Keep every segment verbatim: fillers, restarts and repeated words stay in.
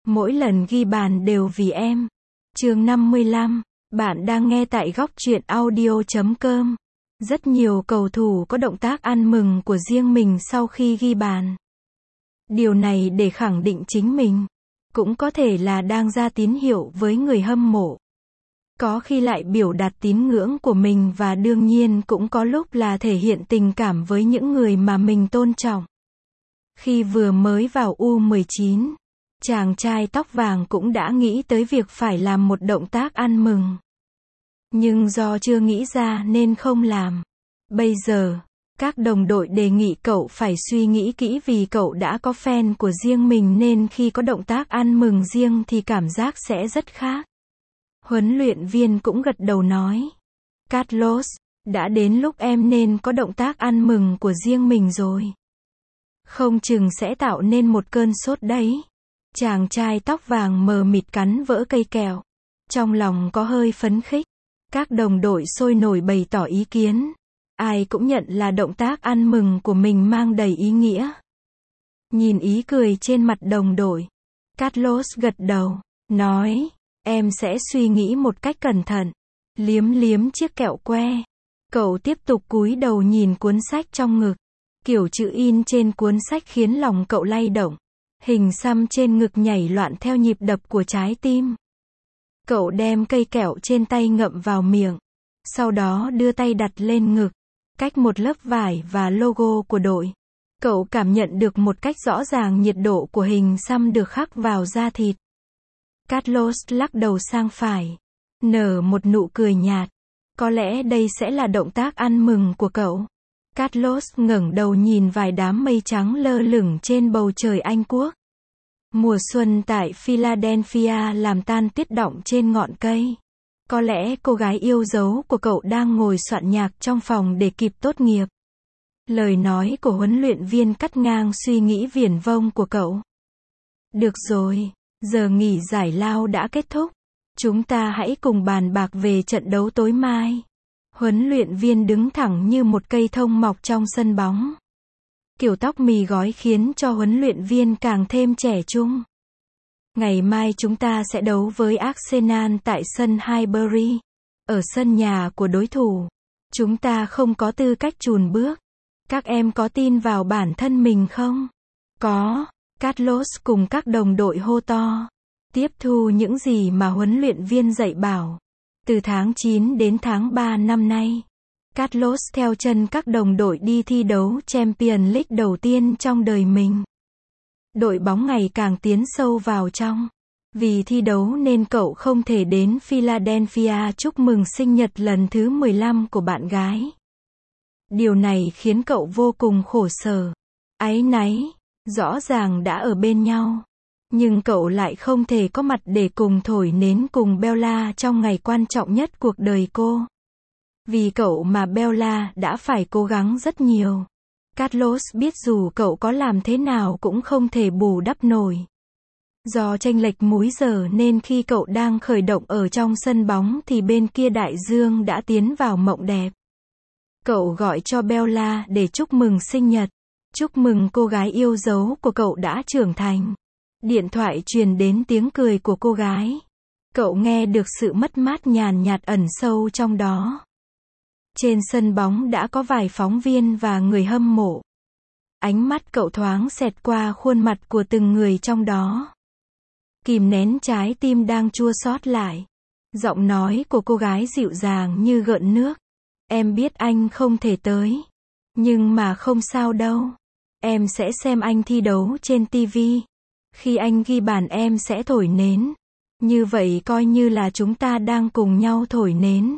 Mỗi lần ghi bàn đều vì em. Chương năm mươi lăm. Bạn đang nghe tại góc truyện audio chấm com. Rất nhiều cầu thủ có động tác ăn mừng của riêng mình sau khi ghi bàn. Điều này để khẳng định chính mình. Cũng có thể là đang ra tín hiệu với người hâm mộ. Có khi lại biểu đạt tín ngưỡng của mình và đương nhiên cũng có lúc là thể hiện tình cảm với những người mà mình tôn trọng. Khi vừa mới vào U mười chín, chàng trai tóc vàng cũng đã nghĩ tới việc phải làm một động tác ăn mừng. Nhưng do chưa nghĩ ra nên không làm. Bây giờ, các đồng đội đề nghị cậu phải suy nghĩ kỹ vì cậu đã có fan của riêng mình nên khi có động tác ăn mừng riêng thì cảm giác sẽ rất khác. Huấn luyện viên cũng gật đầu nói. Carlos, đã đến lúc em nên có động tác ăn mừng của riêng mình rồi. Không chừng sẽ tạo nên một cơn sốt đấy. Chàng trai tóc vàng mờ mịt cắn vỡ cây kẹo. Trong lòng có hơi phấn khích. Các đồng đội sôi nổi bày tỏ ý kiến. Ai cũng nhận là động tác ăn mừng của mình mang đầy ý nghĩa. Nhìn ý cười trên mặt đồng đội, Carlos gật đầu, nói, em sẽ suy nghĩ một cách cẩn thận. Liếm liếm chiếc kẹo que. Cậu tiếp tục cúi đầu nhìn cuốn sách trong ngực. Kiểu chữ in trên cuốn sách khiến lòng cậu lay động. Hình xăm trên ngực nhảy loạn theo nhịp đập của trái tim. Cậu đem cây kẹo trên tay ngậm vào miệng. Sau đó đưa tay đặt lên ngực. Cách một lớp vải và logo của đội. Cậu cảm nhận được một cách rõ ràng nhiệt độ của hình xăm được khắc vào da thịt. Carlos lắc đầu sang phải. Nở một nụ cười nhạt. Có lẽ đây sẽ là động tác ăn mừng của cậu. Carlos ngẩng đầu nhìn vài đám mây trắng lơ lửng trên bầu trời Anh Quốc. Mùa xuân tại Philadelphia làm tan tuyết đọng trên ngọn cây. Có lẽ cô gái yêu dấu của cậu đang ngồi soạn nhạc trong phòng để kịp tốt nghiệp. Lời nói của huấn luyện viên cắt ngang suy nghĩ viển vông của cậu. Được rồi, giờ nghỉ giải lao đã kết thúc. Chúng ta hãy cùng bàn bạc về trận đấu tối mai. Huấn luyện viên đứng thẳng như một cây thông mọc trong sân bóng. Kiểu tóc mì gói khiến cho huấn luyện viên càng thêm trẻ trung. Ngày mai chúng ta sẽ đấu với Arsenal tại sân Highbury. Ở sân nhà của đối thủ. Chúng ta không có tư cách chùn bước. Các em có tin vào bản thân mình không? Có. Carlos cùng các đồng đội hô to. Tiếp thu những gì mà huấn luyện viên dạy bảo. Từ tháng chín đến tháng ba năm nay, Carlos theo chân các đồng đội đi thi đấu Champions League đầu tiên trong đời mình. Đội bóng ngày càng tiến sâu vào trong. Vì thi đấu nên cậu không thể đến Philadelphia chúc mừng sinh nhật lần thứ mười lăm của bạn gái. Điều này khiến cậu vô cùng khổ sở. Áy náy, rõ ràng đã ở bên nhau. Nhưng cậu lại không thể có mặt để cùng thổi nến cùng Bella trong ngày quan trọng nhất cuộc đời cô. Vì cậu mà Bella đã phải cố gắng rất nhiều. Carlos biết dù cậu có làm thế nào cũng không thể bù đắp nổi. Do chênh lệch múi giờ nên khi cậu đang khởi động ở trong sân bóng thì bên kia đại dương đã tiến vào mộng đẹp. Cậu gọi cho Bella để chúc mừng sinh nhật. Chúc mừng cô gái yêu dấu của cậu đã trưởng thành. Điện thoại truyền đến tiếng cười của cô gái. Cậu nghe được sự mất mát nhàn nhạt ẩn sâu trong đó. Trên sân bóng đã có vài phóng viên và người hâm mộ. Ánh mắt cậu thoáng xẹt qua khuôn mặt của từng người trong đó. Kìm nén trái tim đang chua xót lại. Giọng nói của cô gái dịu dàng như gợn nước. Em biết anh không thể tới. Nhưng mà không sao đâu. Em sẽ xem anh thi đấu trên ti vi. Khi anh ghi bàn em sẽ thổi nến. Như vậy coi như là chúng ta đang cùng nhau thổi nến.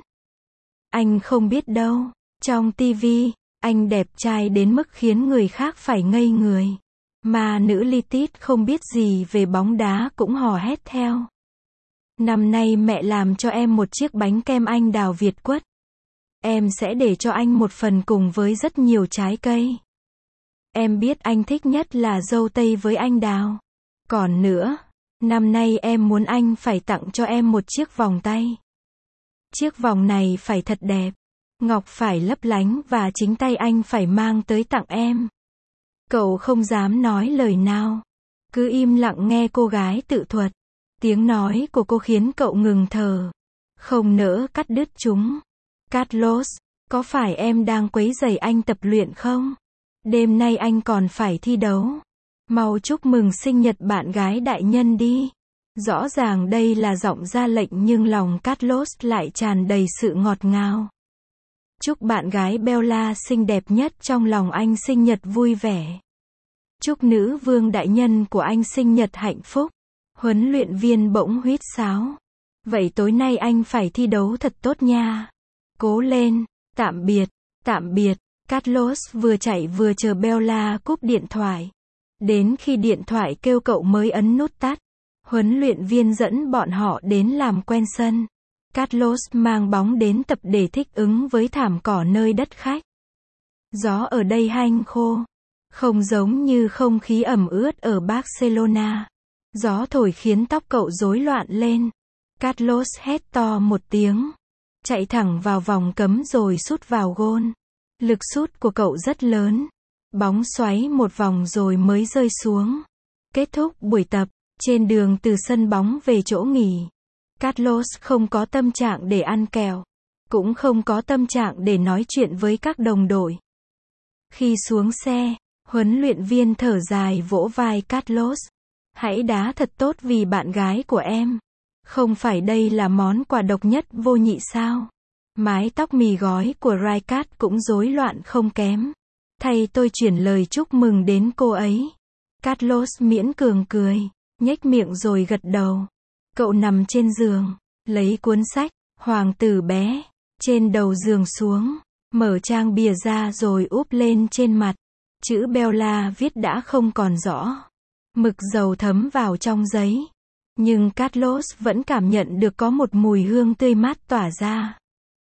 Anh không biết đâu. Trong ti vi, anh đẹp trai đến mức khiến người khác phải ngây người. Mà nữ Litit không biết gì về bóng đá cũng hò hét theo. Năm nay mẹ làm cho em một chiếc bánh kem anh đào Việt quất. Em sẽ để cho anh một phần cùng với rất nhiều trái cây. Em biết anh thích nhất là dâu tây với anh đào. Còn nữa, năm nay em muốn anh phải tặng cho em một chiếc vòng tay. Chiếc vòng này phải thật đẹp. Ngọc phải lấp lánh và chính tay anh phải mang tới tặng em. Cậu không dám nói lời nào. Cứ im lặng nghe cô gái tự thuật. Tiếng nói của cô khiến cậu ngừng thở. Không nỡ cắt đứt chúng. Carlos, có phải em đang quấy rầy anh tập luyện không? Đêm nay anh còn phải thi đấu. Mau chúc mừng sinh nhật bạn gái đại nhân đi. Rõ ràng đây là giọng ra lệnh nhưng lòng Carlos lại tràn đầy sự ngọt ngào. Chúc bạn gái Bella xinh đẹp nhất trong lòng anh sinh nhật vui vẻ. Chúc nữ vương đại nhân của anh sinh nhật hạnh phúc. Huấn luyện viên bỗng huýt sáo. Vậy tối nay anh phải thi đấu thật tốt nha. Cố lên. Tạm biệt. Tạm biệt. Carlos vừa chạy vừa chờ Bella cúp điện thoại. Đến khi điện thoại kêu cậu mới ấn nút tắt. Huấn luyện viên dẫn bọn họ đến làm quen sân. Carlos mang bóng đến tập để thích ứng với thảm cỏ nơi đất khách. Gió ở đây hanh khô. Không giống như không khí ẩm ướt ở Barcelona. Gió thổi khiến tóc cậu rối loạn lên. Carlos hét to một tiếng. Chạy thẳng vào vòng cấm rồi sút vào gôn. Lực sút của cậu rất lớn. Bóng xoáy một vòng rồi mới rơi xuống. Kết thúc buổi tập. Trên đường từ sân bóng về chỗ nghỉ. Carlos không có tâm trạng để ăn kẹo. Cũng không có tâm trạng để nói chuyện với các đồng đội. Khi xuống xe, huấn luyện viên thở dài vỗ vai Carlos. Hãy đá thật tốt vì bạn gái của em. Không phải đây là món quà độc nhất vô nhị sao? Mái tóc mì gói của Rijkaard cũng rối loạn không kém. Thay tôi chuyển lời chúc mừng đến cô ấy. Carlos miễn cường cười, nhếch miệng rồi gật đầu. Cậu nằm trên giường, lấy cuốn sách, Hoàng tử bé, trên đầu giường xuống, mở trang bìa ra rồi úp lên trên mặt. Chữ Bella viết đã không còn rõ. Mực dầu thấm vào trong giấy. Nhưng Carlos vẫn cảm nhận được có một mùi hương tươi mát tỏa ra.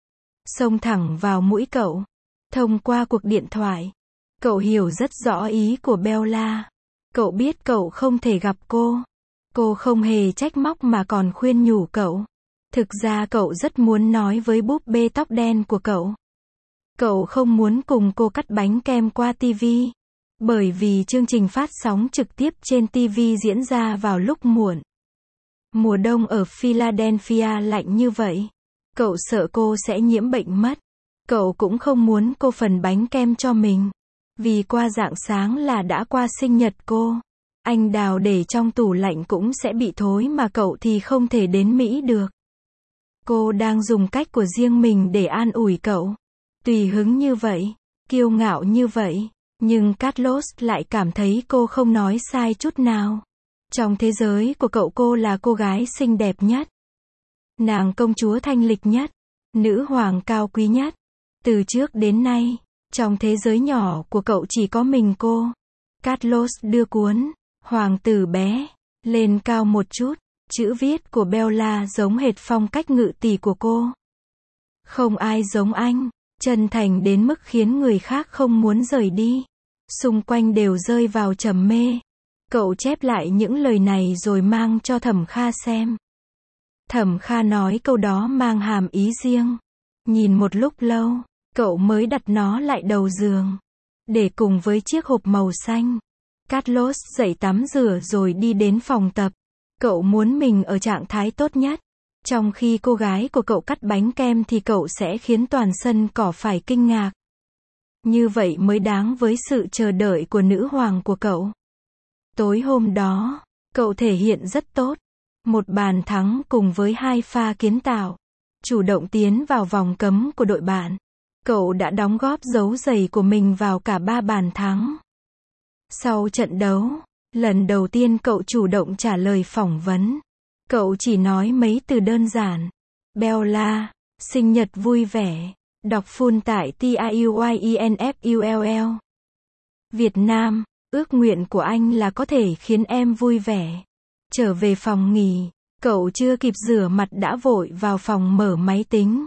Xông thẳng vào mũi cậu. Thông qua cuộc điện thoại, cậu hiểu rất rõ ý của Bella. Cậu biết cậu không thể gặp cô. Cô không hề trách móc mà còn khuyên nhủ cậu. Thực ra cậu rất muốn nói với búp bê tóc đen của cậu. Cậu không muốn cùng cô cắt bánh kem qua ti vi. Bởi vì chương trình phát sóng trực tiếp trên ti vi diễn ra vào lúc muộn. Mùa đông ở Philadelphia lạnh như vậy. Cậu sợ cô sẽ nhiễm bệnh mất. Cậu cũng không muốn cô phần bánh kem cho mình. Vì qua rạng sáng là đã qua sinh nhật cô. Anh đào để trong tủ lạnh cũng sẽ bị thối mà cậu thì không thể đến Mỹ được. Cô đang dùng cách của riêng mình để an ủi cậu. Tùy hứng như vậy, kiêu ngạo như vậy. Nhưng Carlos lại cảm thấy cô không nói sai chút nào. Trong thế giới của cậu cô là cô gái xinh đẹp nhất. Nàng công chúa thanh lịch nhất. Nữ hoàng cao quý nhất. Từ trước đến nay, trong thế giới nhỏ của cậu chỉ có mình cô. Carlos đưa cuốn Hoàng tử bé lên cao một chút. Chữ viết của Bella giống hệt phong cách ngự tỷ của cô. Không ai giống anh. Chân thành đến mức khiến người khác không muốn rời đi. Xung quanh đều rơi vào trầm mê. Cậu chép lại những lời này rồi mang cho Thẩm Kha xem. Thẩm Kha nói câu đó mang hàm ý riêng. Nhìn một lúc lâu, cậu mới đặt nó lại đầu giường. Để cùng với chiếc hộp màu xanh. Carlos dậy tắm rửa rồi đi đến phòng tập. Cậu muốn mình ở trạng thái tốt nhất. Trong khi cô gái của cậu cắt bánh kem thì cậu sẽ khiến toàn sân cỏ phải kinh ngạc. Như vậy mới đáng với sự chờ đợi của nữ hoàng của cậu. Tối hôm đó, cậu thể hiện rất tốt. Một bàn thắng cùng với hai pha kiến tạo. Chủ động tiến vào vòng cấm của đội bạn. Cậu đã đóng góp dấu giày của mình vào cả ba bàn thắng. Sau trận đấu, lần đầu tiên cậu chủ động trả lời phỏng vấn. Cậu chỉ nói mấy từ đơn giản. Bella, sinh nhật vui vẻ. Đọc full tại T I U Y E N F U L L. Việt Nam, ước nguyện của anh là có thể khiến em vui vẻ. Trở về phòng nghỉ, cậu chưa kịp rửa mặt đã vội vào phòng mở máy tính.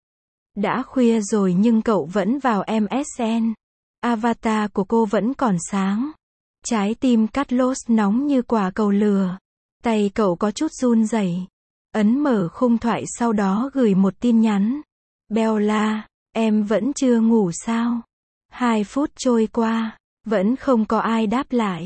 Đã khuya rồi nhưng cậu vẫn vào em ét en. Avatar của cô vẫn còn sáng. Trái tim Carlos nóng như quả cầu lửa. Tay cậu có chút run rẩy. Ấn mở khung thoại sau đó gửi một tin nhắn. Bella, em vẫn chưa ngủ sao? Hai phút trôi qua, vẫn không có ai đáp lại.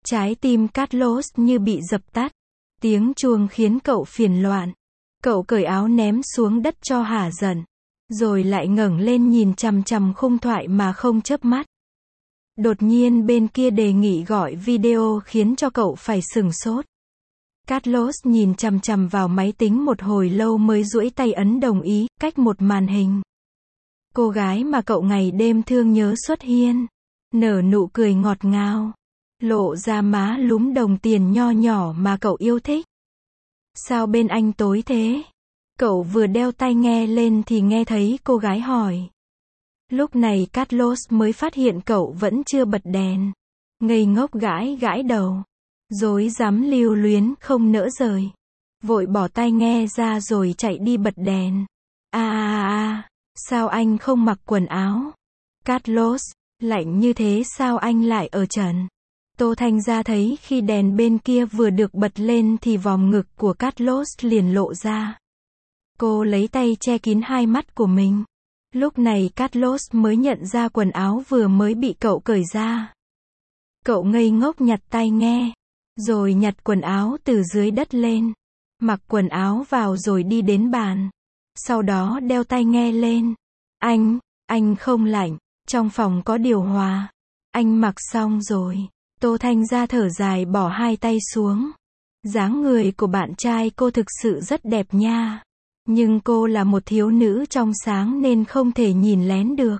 Trái tim Carlos như bị dập tắt. Tiếng chuông khiến cậu phiền loạn. Cậu cởi áo ném xuống đất cho hả giận. Rồi lại ngẩng lên nhìn chằm chằm khung thoại mà không chớp mắt. Đột nhiên bên kia đề nghị gọi video khiến cho cậu phải sửng sốt. Carlos nhìn chằm chằm vào máy tính một hồi lâu mới duỗi tay ấn đồng ý, cách một màn hình. Cô gái mà cậu ngày đêm thương nhớ xuất hiện. Nở nụ cười ngọt ngào. Lộ ra má lúm đồng tiền nho nhỏ mà cậu yêu thích. Sao bên anh tối thế? Cậu vừa đeo tai nghe lên thì nghe thấy cô gái hỏi. Lúc này Carlos mới phát hiện cậu vẫn chưa bật đèn. Ngây ngốc gãi gãi đầu. Rối rắm lưu luyến không nỡ rời. Vội bỏ tai nghe ra rồi chạy đi bật đèn. À à à, sao anh không mặc quần áo? Carlos, lạnh như thế sao anh lại ở trần? Tô Thanh Gia thấy khi đèn bên kia vừa được bật lên thì vòm ngực của Carlos liền lộ ra. Cô lấy tay che kín hai mắt của mình. Lúc này Carlos mới nhận ra quần áo vừa mới bị cậu cởi ra. Cậu ngây ngốc nhặt tai nghe. Rồi nhặt quần áo từ dưới đất lên. Mặc quần áo vào rồi đi đến bàn. Sau đó đeo tai nghe lên. Anh, anh không lạnh. Trong phòng có điều hòa. Anh mặc xong rồi. Tô Thanh Gia thở dài bỏ hai tay xuống. Dáng người của bạn trai cô thực sự rất đẹp nha. Nhưng cô là một thiếu nữ trong sáng nên không thể nhìn lén được.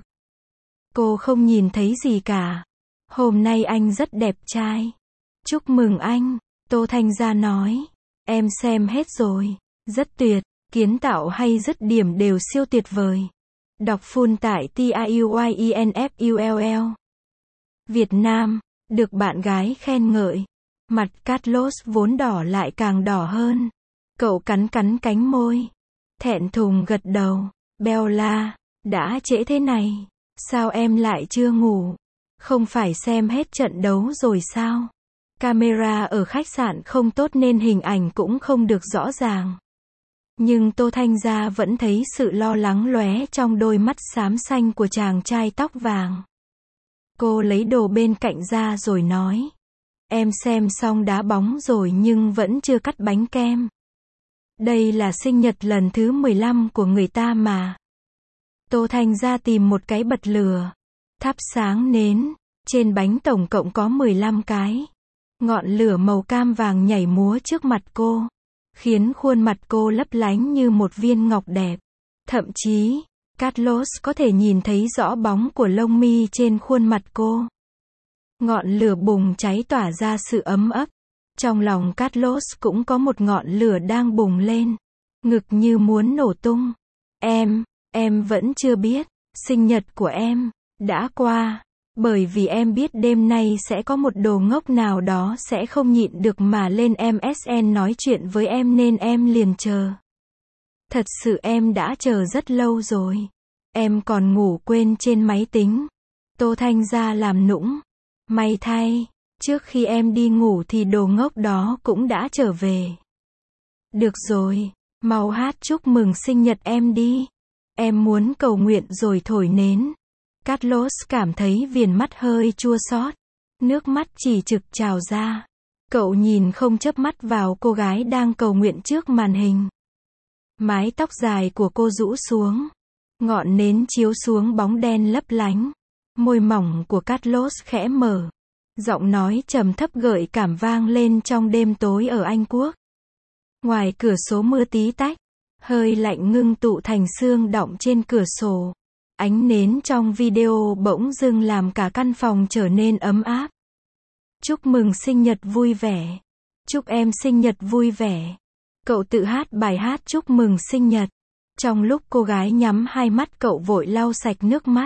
Cô không nhìn thấy gì cả. Hôm nay anh rất đẹp trai. Chúc mừng anh, Tô Thanh Gia nói. Em xem hết rồi. Rất tuyệt, kiến tạo hay dứt điểm đều siêu tuyệt vời. Đọc full tại T I U Y E N F U L L. Việt Nam, được bạn gái khen ngợi. Mặt Carlos vốn đỏ lại càng đỏ hơn. Cậu cắn cắn cánh môi. Thẹn thùng gật đầu. Bella, đã trễ thế này. Sao em lại chưa ngủ? Không phải xem hết trận đấu rồi sao? Camera ở khách sạn không tốt nên hình ảnh cũng không được rõ ràng. Nhưng Tô Thanh Gia vẫn thấy sự lo lắng lóe trong đôi mắt xám xanh của chàng trai tóc vàng. Cô lấy đồ bên cạnh ra rồi nói. Em xem xong đá bóng rồi nhưng vẫn chưa cắt bánh kem. Đây là sinh nhật lần thứ mười lăm của người ta mà. Tô Thanh Gia tìm một cái bật lửa. Thắp sáng nến. Trên bánh tổng cộng có mười lăm cái. Ngọn lửa màu cam vàng nhảy múa trước mặt cô. Khiến khuôn mặt cô lấp lánh như một viên ngọc đẹp. Thậm chí, Carlos có thể nhìn thấy rõ bóng của lông mi trên khuôn mặt cô. Ngọn lửa bùng cháy tỏa ra sự ấm ấp. Trong lòng Carlos cũng có một ngọn lửa đang bùng lên. Ngực như muốn nổ tung. Em, em vẫn chưa biết. Sinh nhật của em đã qua. Bởi vì em biết đêm nay sẽ có một đồ ngốc nào đó sẽ không nhịn được mà lên em ét en nói chuyện với em nên em liền chờ. Thật sự em đã chờ rất lâu rồi. Em còn ngủ quên trên máy tính. Tô Thanh Gia làm nũng. May thay, trước khi em đi ngủ thì đồ ngốc đó cũng đã trở về. Được rồi, mau hát chúc mừng sinh nhật em đi. Em muốn cầu nguyện rồi thổi nến. Carlos cảm thấy viền mắt hơi chua xót. Nước mắt chỉ trực trào ra. Cậu nhìn không chớp mắt vào cô gái đang cầu nguyện trước màn hình. Mái tóc dài của cô rũ xuống. Ngọn nến chiếu xuống bóng đen lấp lánh. Môi mỏng của Carlos khẽ mở. Giọng nói trầm thấp gợi cảm vang lên trong đêm tối ở Anh Quốc. Ngoài cửa sổ mưa tí tách. Hơi lạnh ngưng tụ thành sương đọng trên cửa sổ. Ánh nến trong video bỗng dưng làm cả căn phòng trở nên ấm áp. Chúc mừng sinh nhật vui vẻ. Chúc em sinh nhật vui vẻ. Cậu tự hát bài hát chúc mừng sinh nhật. Trong lúc cô gái nhắm hai mắt cậu vội lau sạch nước mắt.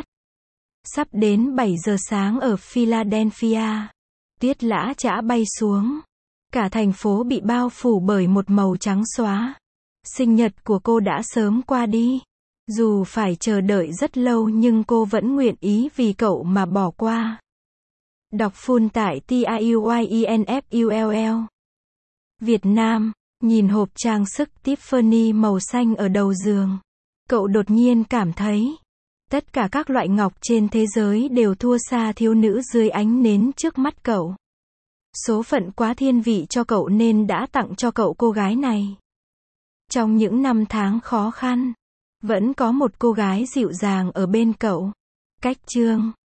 Sắp đến bảy giờ sáng ở Philadelphia. Tiết lã chã bay xuống. Cả thành phố bị bao phủ bởi một màu trắng xóa. Sinh nhật của cô đã sớm qua đi. Dù phải chờ đợi rất lâu nhưng cô vẫn nguyện ý vì cậu mà bỏ qua. Đọc full tại T I U Y E N F U L L. Việt Nam, nhìn hộp trang sức Tiffany màu xanh ở đầu giường. Cậu đột nhiên cảm thấy, tất cả các loại ngọc trên thế giới đều thua xa thiếu nữ dưới ánh nến trước mắt cậu. Số phận quá thiên vị cho cậu nên đã tặng cho cậu cô gái này. Trong những năm tháng khó khăn, vẫn có một cô gái dịu dàng ở bên cậu. Cách chương